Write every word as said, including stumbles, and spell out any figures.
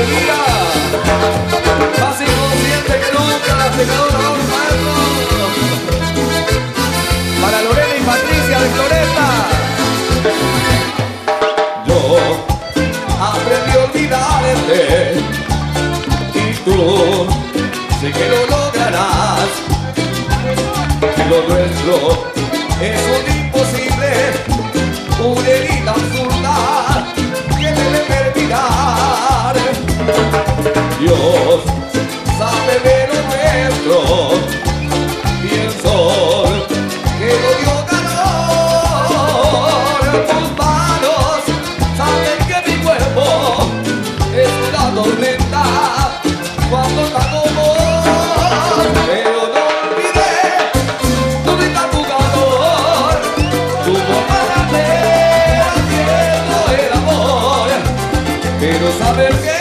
alegría. Más inconsciente que nunca, la secadora, vamos maestro. Para Lorena y Patricia de Floresta. Yo aprendí a olvidarte y tú sé que lo lograrás. Lo nuestro es un imposible, una herida absurda que debe terminar. Dios sabe de lo nuestro, pienso que lo dio calor. Tus manos saben que mi cuerpo es una tormenta cuando está como vos, pero no olvidé dónde está tu calor, tu boca grande haciendo el amor, pero saber que